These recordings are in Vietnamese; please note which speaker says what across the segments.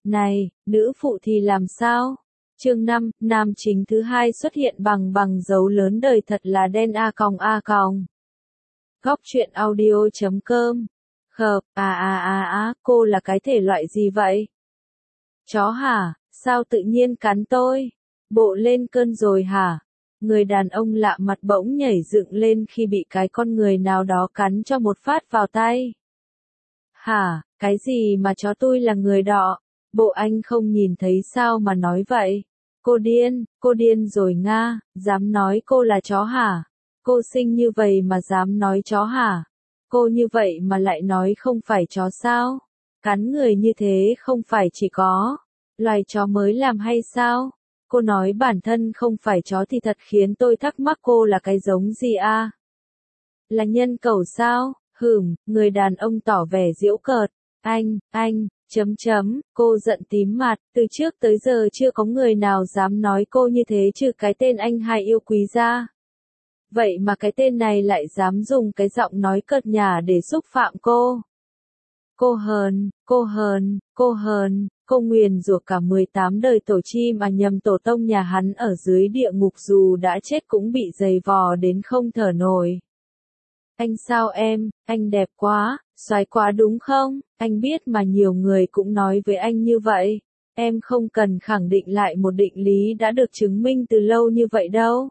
Speaker 1: Này, nữ phụ thì làm sao? Chương 5, nam chính thứ hai xuất hiện bằng dấu lớn đời thật là đen a còng. Góc truyện audio.com. Khợp, cô là cái thể loại gì vậy? Chó hả? Sao tự nhiên cắn tôi? Bộ lên cơn rồi hả? Người đàn ông lạ mặt bỗng nhảy dựng lên khi bị cái con người nào đó cắn cho một phát vào tay. Hả, cái gì mà chó tôi là người đọ? Bộ anh không nhìn thấy sao mà nói vậy? Cô điên rồi Nga, dám nói cô là chó hả? Cô xinh như vậy mà dám nói chó hả? Cô như vậy mà lại nói không phải chó sao? Cắn người như thế không phải chỉ có loài chó mới làm hay sao? Cô nói bản thân không phải chó thì thật khiến tôi thắc mắc cô là cái giống gì a? Là nhân cẩu sao? Người đàn ông tỏ vẻ giễu cợt. Cô giận tím mặt, từ trước tới giờ chưa có người nào dám nói cô như thế trừ cái tên anh hai yêu quý ra. Vậy mà cái tên này lại dám dùng cái giọng nói cợt nhả để xúc phạm cô. Cô nguyền rủa cả 18 đời tổ chim mà nhầm tổ tông nhà hắn ở dưới địa ngục dù đã chết cũng bị giày vò đến không thở nổi. Anh sao em, anh đẹp quá, xoái quá đúng không? Anh biết mà nhiều người cũng nói với anh như vậy. Em không cần khẳng định lại một định lý đã được chứng minh từ lâu như vậy đâu.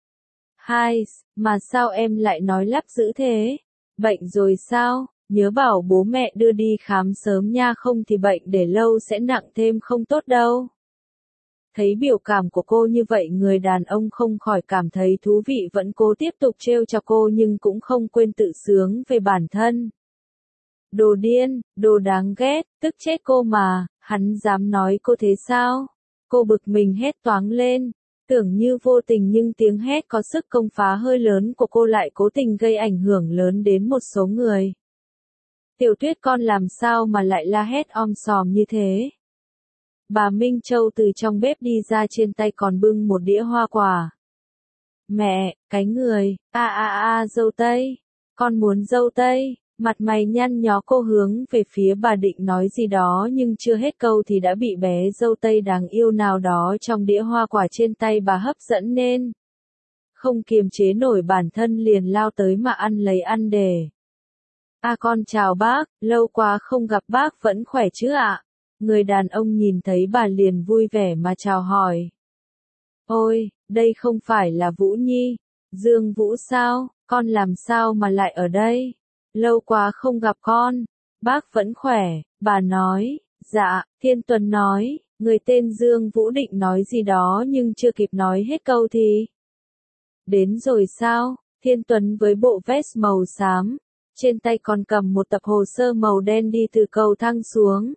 Speaker 1: Mà sao em lại nói lắp dữ thế? Bệnh rồi sao? Nhớ bảo bố mẹ đưa đi khám sớm nha không thì bệnh để lâu sẽ nặng thêm không tốt đâu. Thấy biểu cảm của cô như vậy người đàn ông không khỏi cảm thấy thú vị vẫn cố tiếp tục trêu cho cô nhưng cũng không quên tự sướng về bản thân. Đồ điên, đồ đáng ghét, tức chết cô mà, hắn dám nói cô thế sao? Cô bực mình hét toáng lên, tưởng như vô tình nhưng tiếng hét có sức công phá hơi lớn của cô lại cố tình gây ảnh hưởng lớn đến một số người. Tiểu Tuyết con làm sao mà lại la hét om sòm như thế? Bà Minh Châu từ trong bếp đi ra trên tay còn bưng một đĩa hoa quả. Mẹ, cái người, dâu tây, con muốn dâu tây, mặt mày nhăn nhó cô hướng về phía bà định nói gì đó nhưng chưa hết câu thì đã bị bé dâu tây đáng yêu nào đó trong đĩa hoa quả trên tay bà hấp dẫn nên. Không kiềm chế nổi bản thân liền lao tới mà ăn lấy ăn để. Con chào bác, lâu quá không gặp bác vẫn khỏe chứ ạ? Người đàn ông nhìn thấy bà liền vui vẻ mà chào hỏi. Ôi, đây không phải là Vũ Nhi, Dương Vũ sao, con làm sao mà lại ở đây? Lâu quá không gặp con, bác vẫn khỏe, bà nói, dạ, Thiên Tuấn nói, người tên Dương Vũ định nói gì đó nhưng chưa kịp nói hết câu thì. Đến rồi sao, Thiên Tuấn với bộ vest màu xám, trên tay còn cầm một tập hồ sơ màu đen đi từ cầu thang xuống.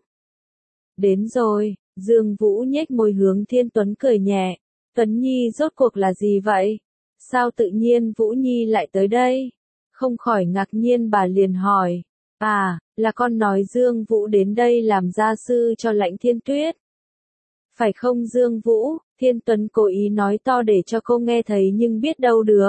Speaker 1: Đến rồi, Dương Vũ nhếch môi hướng Thiên Tuấn cười nhẹ. Tuấn Nhi rốt cuộc là gì vậy? Sao tự nhiên Vũ Nhi lại tới đây? Không khỏi ngạc nhiên bà liền hỏi. Là con nói Dương Vũ đến đây làm gia sư cho Lãnh Thiên Tuyết. Phải không Dương Vũ? Thiên Tuấn cố ý nói to để cho cô nghe thấy nhưng biết đâu được.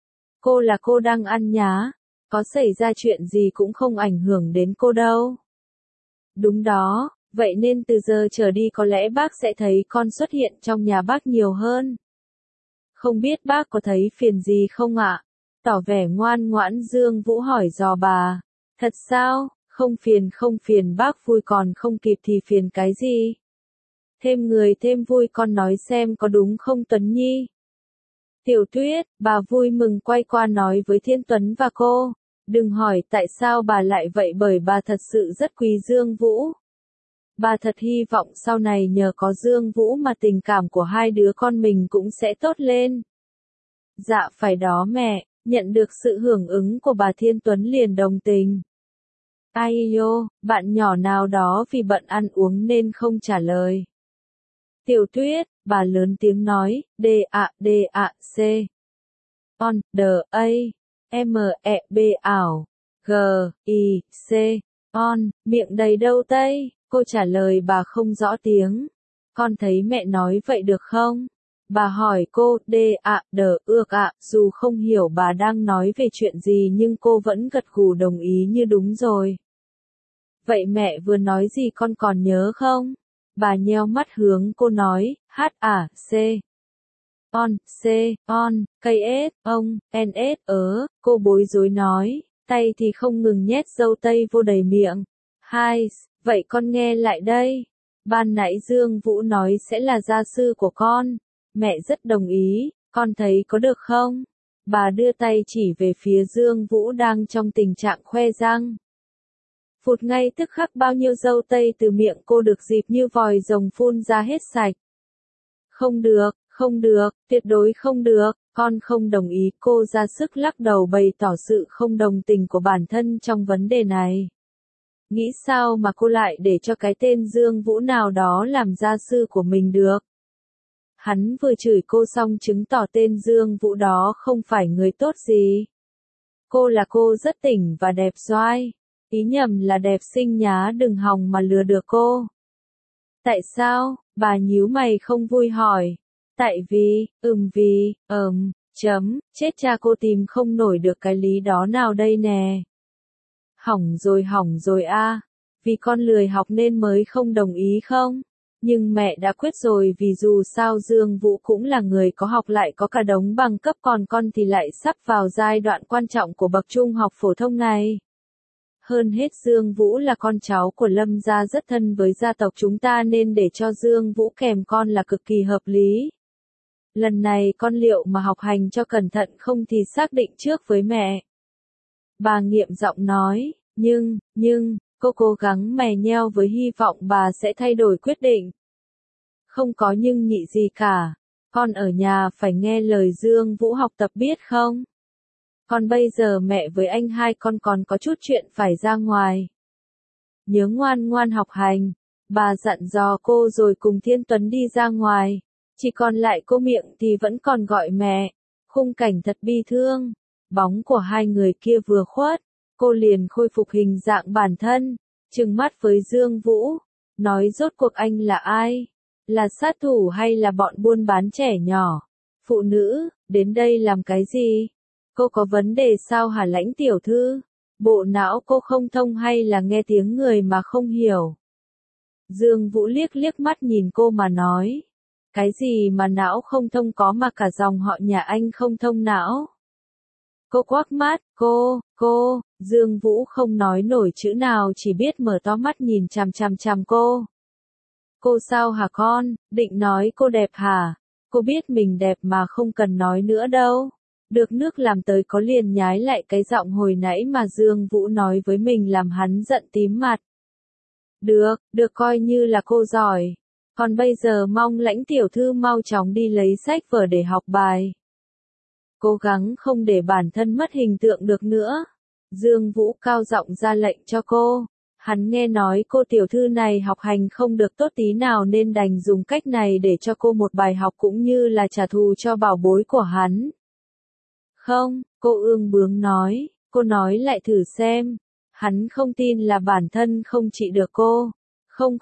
Speaker 1: Cô đang ăn nhá. Có xảy ra chuyện gì cũng không ảnh hưởng đến cô đâu. Đúng đó. Vậy nên từ giờ trở đi có lẽ bác sẽ thấy con xuất hiện trong nhà bác nhiều hơn. Không biết bác có thấy phiền gì không ạ? Tỏ vẻ ngoan ngoãn Dương Vũ hỏi dò bà. Thật sao? Không phiền bác vui còn không kịp thì phiền cái gì? Thêm người thêm vui con nói xem có đúng không Tuấn Nhi? Tiểu Tuyết, bà vui mừng quay qua nói với Thiên Tuấn và cô. Đừng hỏi tại sao bà lại vậy bởi bà thật sự rất quý Dương Vũ. Bà thật hy vọng sau này nhờ có Dương Vũ mà tình cảm của hai đứa con mình cũng sẽ tốt lên. Dạ phải đó mẹ, nhận được sự hưởng ứng của bà Thiên Tuấn liền đồng tình. Bạn nhỏ nào đó vì bận ăn uống nên không trả lời. Tiểu Tuyết, bà lớn tiếng nói, C. On, C. On, miệng đầy đâu tây. Cô trả lời bà không rõ tiếng. Con thấy mẹ nói vậy được không? Bà hỏi cô, dù không hiểu bà đang nói về chuyện gì nhưng cô vẫn gật gù đồng ý như đúng rồi. Vậy mẹ vừa nói gì con còn nhớ không? Bà nheo mắt hướng cô nói, C. On, cây S, ông, NS, cô bối rối nói, tay thì không ngừng nhét dâu tây vô đầy miệng. Hai, vậy con nghe lại đây. Ban nãy Dương Vũ nói sẽ là gia sư của con. Mẹ rất đồng ý, con thấy có được không? Bà đưa tay chỉ về phía Dương Vũ đang trong tình trạng khoe răng. Phụt ngay tức khắc bao nhiêu dâu tây từ miệng cô được dịp như vòi rồng phun ra hết sạch. Không được, tuyệt đối không được, con không đồng ý. Cô ra sức lắc đầu bày tỏ sự không đồng tình của bản thân trong vấn đề này. Nghĩ sao mà cô lại để cho cái tên Dương Vũ nào đó làm gia sư của mình được? Hắn vừa chửi cô xong chứng tỏ tên Dương Vũ đó không phải người tốt gì. Cô là cô rất tỉnh và đẹp xoai. Ý nhầm là đẹp xinh nhá, đừng hòng mà lừa được cô. Tại sao? Bà nhíu mày không vui hỏi. Tại vì, chết cha, cô tìm không nổi được cái lý đó nào đây nè. Hỏng rồi a. Vì con lười học nên mới không đồng ý không? Nhưng mẹ đã quyết rồi, vì dù sao Dương Vũ cũng là người có học lại có cả đống bằng cấp, còn con thì lại sắp vào giai đoạn quan trọng của bậc trung học phổ thông này. Hơn hết Dương Vũ là con cháu của Lâm gia, rất thân với gia tộc chúng ta, nên để cho Dương Vũ kèm con là cực kỳ hợp lý. Lần này con liệu mà học hành cho cẩn thận không thì xác định trước với mẹ. Bà nghiệm giọng nói, nhưng, cô cố gắng mè nheo với hy vọng bà sẽ thay đổi quyết định. Không có nhưng nhị gì cả, con ở nhà phải nghe lời Dương Vũ học tập biết không? Còn bây giờ mẹ với anh hai con còn có chút chuyện phải ra ngoài. Nhớ ngoan ngoan học hành, bà dặn dò cô rồi cùng Thiên Tuấn đi ra ngoài. Chỉ còn lại cô miệng thì vẫn còn gọi mẹ. Khung cảnh thật bi thương. Bóng của hai người kia vừa khuất, cô liền khôi phục hình dạng bản thân, trừng mắt với Dương Vũ, nói rốt cuộc anh là ai? Là sát thủ hay là bọn buôn bán trẻ nhỏ? Phụ nữ, đến đây làm cái gì? Cô có vấn đề sao hả Lãnh tiểu thư? Bộ não cô không thông hay là nghe tiếng người mà không hiểu? Dương Vũ liếc liếc mắt nhìn cô mà nói. Cái gì mà não không thông, có mà cả dòng họ nhà anh không thông não? Cô quắc mắt, cô, Dương Vũ không nói nổi chữ nào, chỉ biết mở to mắt nhìn chằm cô. Cô sao hả con, định nói cô đẹp hả? Cô biết mình đẹp mà không cần nói nữa đâu. Được nước làm tới có liền nhái lại cái giọng hồi nãy mà Dương Vũ nói với mình, làm hắn giận tím mặt. Được coi như là cô giỏi. Còn bây giờ mong Lãnh tiểu thư mau chóng đi lấy sách vở để học bài. Cố gắng không để bản thân mất hình tượng được nữa. Dương Vũ cao giọng ra lệnh cho cô. Hắn nghe nói cô tiểu thư này học hành không được tốt tí nào nên đành dùng cách này để cho cô một bài học, cũng như là trả thù cho bảo bối của hắn. Không, cô ương bướng nói, cô nói lại thử xem. Hắn không tin là bản thân không trị được cô. Không,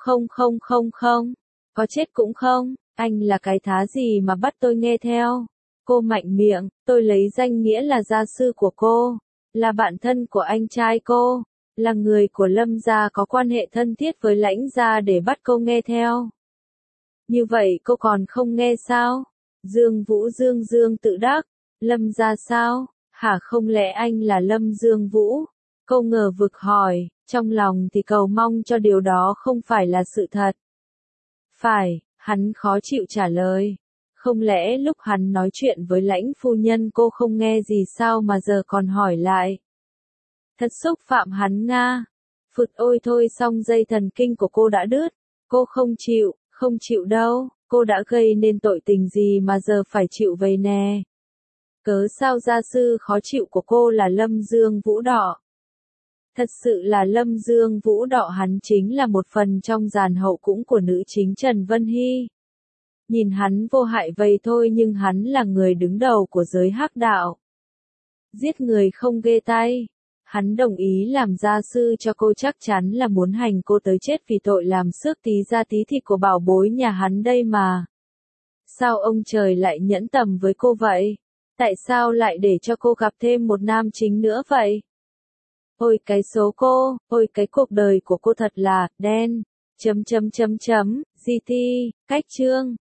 Speaker 1: có chết cũng không, anh là cái thá gì mà bắt tôi nghe theo. Cô mạnh miệng, tôi lấy danh nghĩa là gia sư của cô, là bạn thân của anh trai cô, là người của Lâm gia có quan hệ thân thiết với Lãnh gia để bắt cô nghe theo. Như vậy cô còn không nghe sao? Dương Vũ dương tự đắc, Lâm gia sao? Hả, không lẽ anh là Lâm Dương Vũ? Cô ngờ vực hỏi, trong lòng thì cầu mong cho điều đó không phải là sự thật. Phải, hắn khó chịu trả lời. Không lẽ lúc hắn nói chuyện với Lãnh phu nhân cô không nghe gì sao mà giờ còn hỏi lại? Thật xúc phạm hắn nga. Phụt, ôi thôi, xong dây thần kinh của cô đã đứt. Cô không chịu đâu. Cô đã gây nên tội tình gì mà giờ phải chịu vậy nè? Cớ sao gia sư khó chịu của cô là Lâm Dương Vũ Đọ? Thật sự là Lâm Dương Vũ Đọ, hắn chính là một phần trong dàn hậu cũng của nữ chính Trần Vân Hy. Nhìn hắn vô hại vậy thôi nhưng hắn là người đứng đầu của giới hắc đạo. Giết người không ghê tay. Hắn đồng ý làm gia sư cho cô chắc chắn là muốn hành cô tới chết vì tội làm xước tí da tí thịt của bảo bối nhà hắn đây mà. Sao ông trời lại nhẫn tầm với cô vậy? Tại sao lại để cho cô gặp thêm một nam chính nữa vậy? Ôi cái số cô, ôi cái cuộc đời của cô thật là đen. GT, cách chương